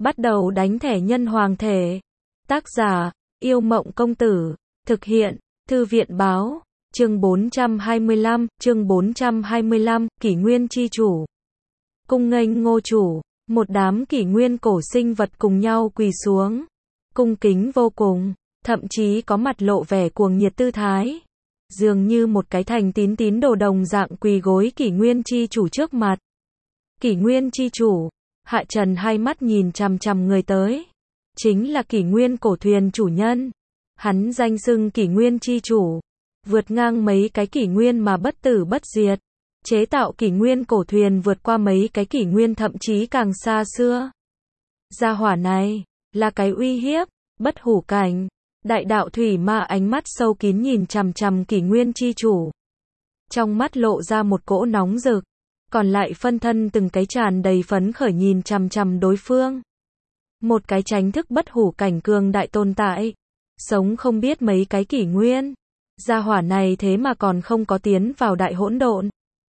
Bắt đầu đánh thẻ nhân hoàng thể. Tác giả, Yêu Mộng Công Tử. Thực hiện, Thư viện Báo. Chương 425, Kỷ Nguyên chi chủ. Cung nghênh Ngô chủ, một đám kỷ nguyên cổ sinh vật cùng nhau quỳ xuống. Cung kính vô cùng, thậm chí có mặt lộ vẻ cuồng nhiệt tư thái. Dường như một cái thành tín đồ đồng dạng quỳ gối kỷ nguyên chi chủ trước mặt. Kỷ nguyên chi chủ, Hạ Trần hai mắt nhìn chằm chằm người tới. Chính là kỷ nguyên cổ thuyền chủ nhân. Hắn danh xưng kỷ nguyên chi chủ. Vượt ngang mấy cái kỷ nguyên mà bất tử bất diệt. Chế tạo kỷ nguyên cổ thuyền vượt qua mấy cái kỷ nguyên thậm chí càng xa xưa. Gia hỏa này, là cái uy hiếp, bất hủ cảnh. Đại đạo thủy ma ánh mắt sâu kín nhìn chằm chằm kỷ nguyên chi chủ. Trong mắt lộ ra một cỗ nóng rực. Còn lại phân thân từng cái tràn đầy phấn khởi nhìn chằm chằm đối phương. Một cái tránh thức bất hủ cảnh cường đại tồn tại. Sống không biết mấy cái kỷ nguyên. Gia hỏa này thế mà còn không có tiến vào đại hỗn độn.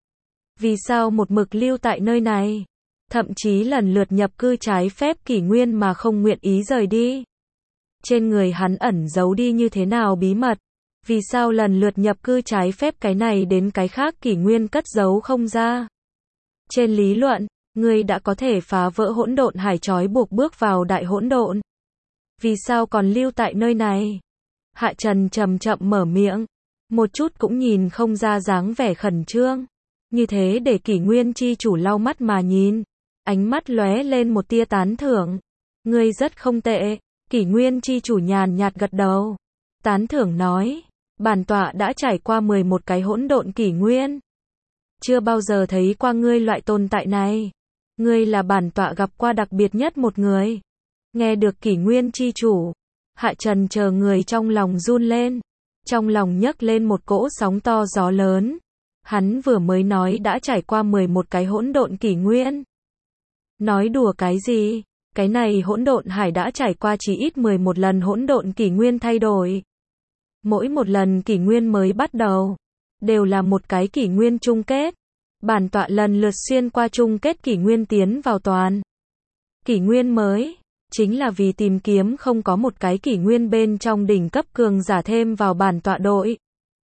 Vì sao một mực lưu tại nơi này? Thậm chí lần lượt nhập cư trái phép kỷ nguyên mà không nguyện ý rời đi. Trên người hắn ẩn giấu đi như thế nào bí mật? Vì sao lần lượt nhập cư trái phép cái này đến cái khác kỷ nguyên cất giấu không ra? Trên lý luận, ngươi đã có thể phá vỡ hỗn độn hải trói buộc bước vào đại hỗn độn. Vì sao còn lưu tại nơi này? Hạ Trần chậm chậm mở miệng, một chút cũng nhìn không ra dáng vẻ khẩn trương. Như thế để kỷ nguyên chi chủ lau mắt mà nhìn, ánh mắt lóe lên một tia tán thưởng. Ngươi rất không tệ, kỷ nguyên chi chủ nhàn nhạt gật đầu. Tán thưởng nói, bản tọa đã trải qua 11 cái hỗn độn kỷ nguyên. Chưa bao giờ thấy qua ngươi loại tồn tại này. Ngươi là bản tọa gặp qua đặc biệt nhất một người. Nghe được kỷ nguyên chi chủ, Hạ Trần chờ người trong lòng run lên. Trong lòng nhấc lên một cỗ sóng to gió lớn. Hắn vừa mới nói đã trải qua 11 cái hỗn độn kỷ nguyên. Nói đùa cái gì? Cái này hỗn độn hải đã trải qua chỉ ít 11 lần hỗn độn kỷ nguyên thay đổi. Mỗi một lần kỷ nguyên mới bắt đầu, đều là một cái kỷ nguyên chung kết. Bản tọa lần lượt xuyên qua chung kết kỷ nguyên tiến vào toàn. Kỷ nguyên mới, chính là vì tìm kiếm không có một cái kỷ nguyên bên trong đỉnh cấp cường giả thêm vào bản tọa đội.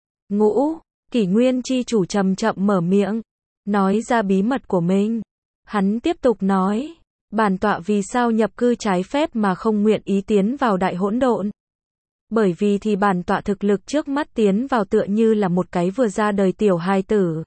Ngũ, kỷ nguyên chi chủ chậm chậm mở miệng, nói ra bí mật của mình. Hắn tiếp tục nói, bản tọa vì sao nhập cư trái phép mà không nguyện ý tiến vào đại hỗn độn. Bởi vì thì bản tọa thực lực trước mắt tiến vào tựa như là một cái vừa ra đời tiểu hài tử.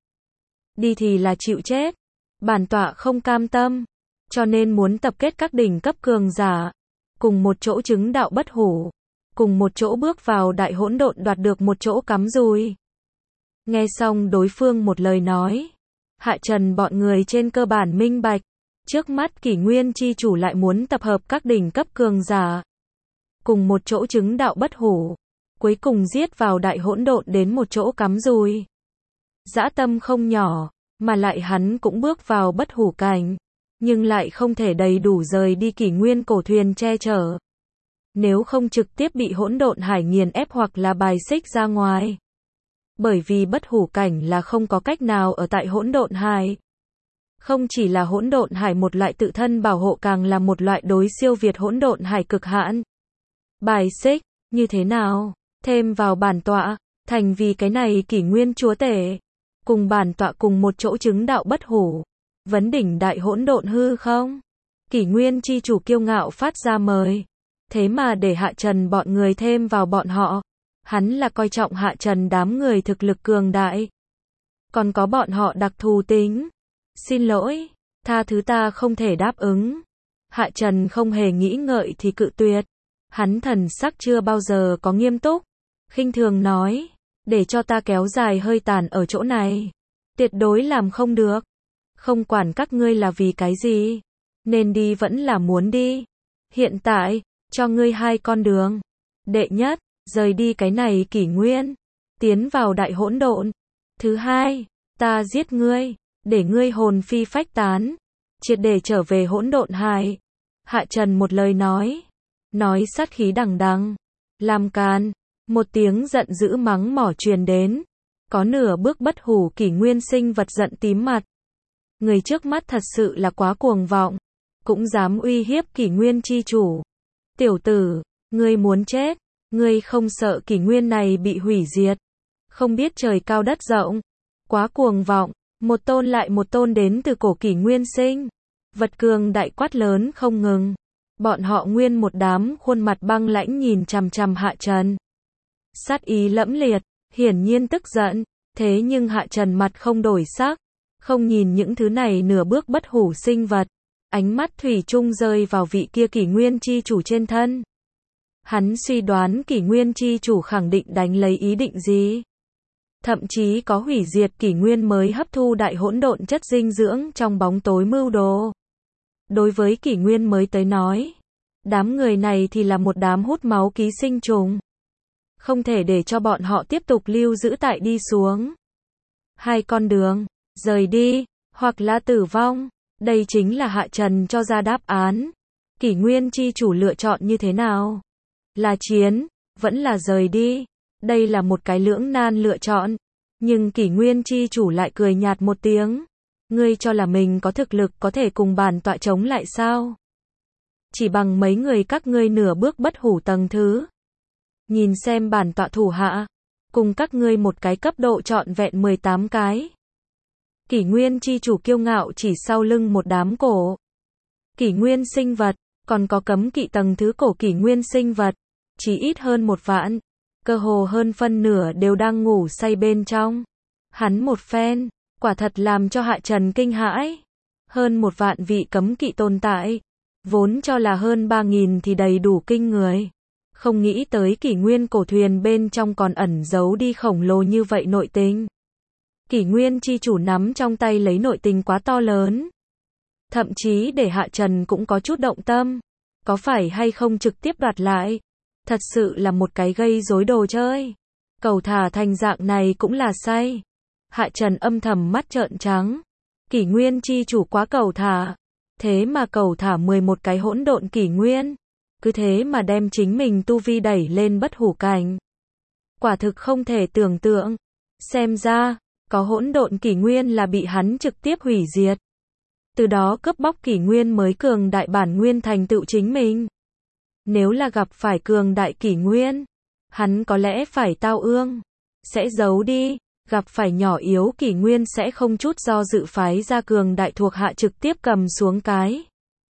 Đi thì là chịu chết. Bản tọa không cam tâm. Cho nên muốn tập kết các đỉnh cấp cường giả. Cùng một chỗ chứng đạo bất hủ. Cùng một chỗ bước vào đại hỗn độn đoạt được một chỗ cắm dùi. Nghe xong đối phương một lời nói. Hạ Trần bọn người trên cơ bản minh bạch. Trước mắt kỷ nguyên chi chủ lại muốn tập hợp các đỉnh cấp cường giả. Cùng một chỗ chứng đạo bất hủ. Cuối cùng giết vào đại hỗn độn đến một chỗ cắm dùi. Dã tâm không nhỏ, mà lại hắn cũng bước vào bất hủ cảnh. Nhưng lại không thể đầy đủ rời đi kỷ nguyên cổ thuyền che chở. Nếu không trực tiếp bị hỗn độn hải nghiền ép hoặc là bài xích ra ngoài. Bởi vì bất hủ cảnh là không có cách nào ở tại hỗn độn hải. Không chỉ là hỗn độn hải một loại tự thân bảo hộ càng là một loại đối siêu việt hỗn độn hải cực hạn. Bài xích, như thế nào? Thêm vào bản tọa, thành vì cái này kỷ nguyên chúa tể. Cùng bản tọa cùng một chỗ chứng đạo bất hủ. Vấn đỉnh đại hỗn độn hư không? Kỷ nguyên chi chủ kiêu ngạo phát ra mời. Thế mà để Hạ Trần bọn người thêm vào bọn họ. Hắn là coi trọng Hạ Trần đám người thực lực cường đại. Còn có bọn họ đặc thù tính. Xin lỗi, tha thứ ta không thể đáp ứng. Hạ Trần không hề nghĩ ngợi thì cự tuyệt. Hắn thần sắc chưa bao giờ có nghiêm túc. Khinh thường nói, để cho ta kéo dài hơi tàn ở chỗ này. Tuyệt đối làm không được. Không quản các ngươi là vì cái gì. Nên đi vẫn là muốn đi. Hiện tại, cho ngươi hai con đường. Đệ nhất, rời đi cái này kỷ nguyên. Tiến vào đại hỗn độn. Thứ hai, ta giết ngươi. Để ngươi hồn phi phách tán. Triệt để trở về hỗn độn hải. Hạ Trần một lời nói. Nói sát khí đằng đằng. Làm càn. Một tiếng giận dữ mắng mỏ truyền đến. Có nửa bước bất hủ kỷ nguyên sinh vật giận tím mặt. Người trước mắt thật sự là quá cuồng vọng. cũng dám uy hiếp kỷ nguyên chi chủ. Tiểu tử, ngươi muốn chết, ngươi không sợ kỷ nguyên này bị hủy diệt, không biết trời cao đất rộng, quá cuồng vọng, một tôn lại một tôn đến từ cổ kỷ nguyên sinh. Vật cường đại quát lớn không ngừng. Bọn họ nguyên một đám khuôn mặt băng lãnh nhìn chằm chằm Hạ Trần. Sát ý lẫm liệt, hiển nhiên tức giận, thế nhưng Hạ Trần mặt không đổi sắc, không nhìn những thứ này nửa bước bất hủ sinh vật, ánh mắt thủy chung rơi vào vị kia kỷ nguyên chi chủ trên thân. Hắn suy đoán kỷ nguyên chi chủ khẳng định đánh lấy ý định gì. Thậm chí có hủy diệt kỷ nguyên mới hấp thu đại hỗn độn chất dinh dưỡng trong bóng tối mưu đồ. Đối với kỷ nguyên mới tới nói, đám người này thì là một đám hút máu ký sinh trùng. Không thể để cho bọn họ tiếp tục lưu giữ tại đi xuống. Hai con đường, rời đi, hoặc là tử vong. Đây chính là Hạ Trần cho ra đáp án. Kỷ nguyên chi chủ lựa chọn như thế nào? Là chiến, vẫn là rời đi. Đây là một cái lưỡng nan lựa chọn. Nhưng kỷ nguyên chi chủ lại cười nhạt một tiếng. Ngươi cho là mình có thực lực có thể cùng bản tọa chống lại sao? Chỉ bằng mấy người các ngươi nửa bước bất hủ tầng thứ. Nhìn xem bản tọa thủ hạ, cùng các ngươi một cái cấp độ trọn vẹn 18 cái. Kỷ nguyên chi chủ kiêu ngạo chỉ sau lưng một đám cổ. Kỷ nguyên sinh vật, còn có cấm kỵ tầng thứ cổ kỷ nguyên sinh vật, chỉ ít hơn 1 vạn. Cơ hồ hơn phân nửa đều đang ngủ say bên trong. Hắn một phen, quả thật làm cho Hạ Trần kinh hãi. Hơn 1 vạn vị cấm kỵ tồn tại. Vốn cho là hơn 3.000 thì đầy đủ kinh người. Không nghĩ tới kỷ nguyên cổ thuyền bên trong còn ẩn giấu đi khổng lồ như vậy nội tình. Kỷ nguyên chi chủ nắm trong tay lấy nội tình quá to lớn. Thậm chí để Hạ Trần cũng có chút động tâm. Có phải hay không trực tiếp đoạt lại? Thật sự là một cái gây rối đồ chơi. Cầu thả thành dạng này cũng là say. Hạ Trần âm thầm mắt trợn trắng. Kỷ nguyên chi chủ quá cầu thả. Thế mà cầu thả 11 cái hỗn độn kỷ nguyên. Cứ thế mà đem chính mình tu vi đẩy lên bất hủ cảnh. Quả thực không thể tưởng tượng. Xem ra, có hỗn độn kỷ nguyên là bị hắn trực tiếp hủy diệt. Từ đó cướp bóc kỷ nguyên mới cường đại bản nguyên thành tựu chính mình. Nếu là gặp phải cường đại kỷ nguyên, hắn có lẽ phải tao ương. Sẽ giấu đi, gặp phải nhỏ yếu kỷ nguyên sẽ không chút do dự phái ra cường đại thuộc hạ trực tiếp cầm xuống cái.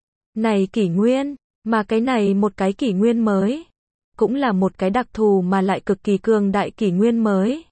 Này kỷ nguyên, mà cái này một cái kỷ nguyên mới. Cũng là một cái đặc thù mà lại cực kỳ cường đại kỷ nguyên mới.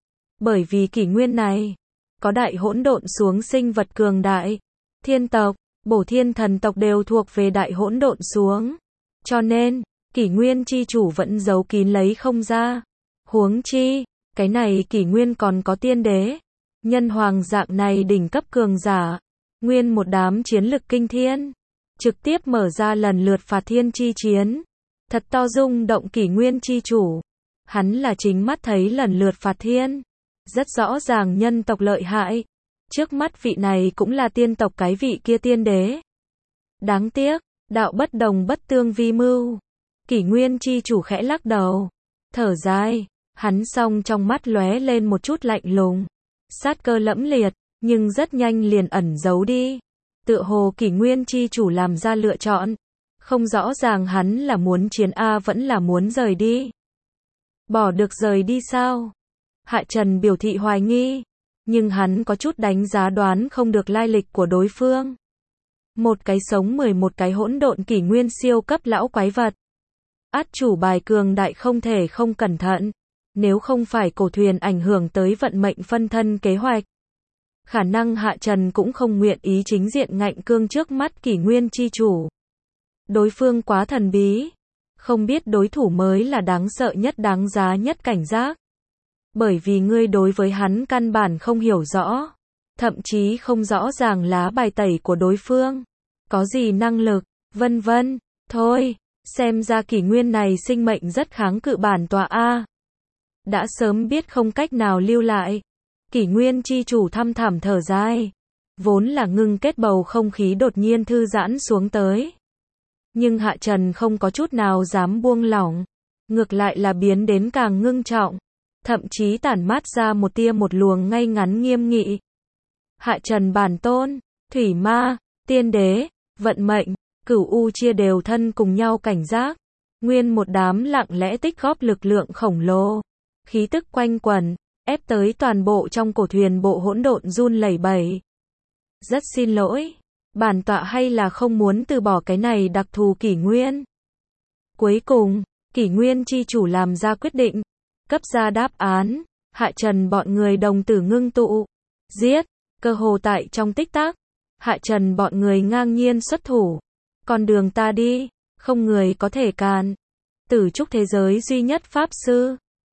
Bởi vì kỷ nguyên này, có đại hỗn độn xuống sinh vật cường đại. Thiên tộc, bổ thiên thần tộc đều thuộc về đại hỗn độn xuống. Cho nên, kỷ nguyên chi chủ vẫn giấu kín lấy không ra. Huống chi, cái này kỷ nguyên còn có tiên đế. Nhân hoàng dạng này đỉnh cấp cường giả. Nguyên một đám chiến lực kinh thiên. Trực tiếp mở ra lần lượt phạt thiên chi chiến. Thật to rung động kỷ nguyên chi chủ. Hắn là chính mắt thấy lần lượt phạt thiên. Rất rõ ràng nhân tộc lợi hại. Trước mắt vị này cũng là tiên tộc cái vị kia tiên đế. Đáng tiếc, đạo bất đồng bất tương vi mưu. Kỷ nguyên chi chủ khẽ lắc đầu. Thở dài, hắn song trong mắt lóe lên một chút lạnh lùng. Sát cơ lẫm liệt, nhưng rất nhanh liền ẩn giấu đi. Tựa hồ kỷ nguyên chi chủ làm ra lựa chọn. Không rõ ràng hắn là muốn chiến A vẫn là muốn rời đi. Bỏ được rời đi sao? Hạ Trần biểu thị hoài nghi. Nhưng hắn có chút đánh giá đoán không được lai lịch của đối phương. Một cái sống 11 cái hỗn độn kỷ nguyên siêu cấp lão quái vật. Át chủ bài cường đại không thể không cẩn thận. Nếu không phải cổ thuyền ảnh hưởng tới vận mệnh phân thân kế hoạch. Khả năng Hạ Trần cũng không nguyện ý chính diện ngạnh cương trước mắt kỷ nguyên chi chủ. Đối phương quá thần bí. Không biết đối thủ mới là đáng sợ nhất đáng giá nhất cảnh giác. Bởi vì ngươi đối với hắn căn bản không hiểu rõ. Thậm chí không rõ ràng lá bài tẩy của đối phương. Có gì năng lực, vân vân. Thôi, xem ra kỷ nguyên này sinh mệnh rất kháng cự bản tọa A. Đã sớm biết không cách nào lưu lại. Kỷ nguyên chi chủ thăm thẳm thở dài. Vốn là ngưng kết bầu không khí đột nhiên thư giãn xuống tới. Nhưng Hạ Trần không có chút nào dám buông lỏng. Ngược lại là biến đến càng ngưng trọng. Thậm chí tản mát ra một tia một luồng ngay ngắn nghiêm nghị. Hạ Trần bản tôn, thủy ma, tiên đế, Vận mệnh, Cửu U chia đều thân cùng nhau cảnh giác. Nguyên một đám lặng lẽ tích góp lực lượng khổng lồ. Khí tức quanh quẩn, ép tới toàn bộ trong cổ thuyền bộ hỗn độn run lẩy bẩy. Rất xin lỗi, bản tọa hay là không muốn từ bỏ cái này đặc thù kỷ nguyên. Cuối cùng, kỷ nguyên chi chủ làm ra quyết định, cấp ra đáp án, hạ trần bọn người đồng tử ngưng tụ. Giết, cơ hồ tại trong tích tắc, hạ trần bọn người ngang nhiên xuất thủ. Con đường ta đi, không người có thể cản. Tử trúc thế giới duy nhất pháp sư.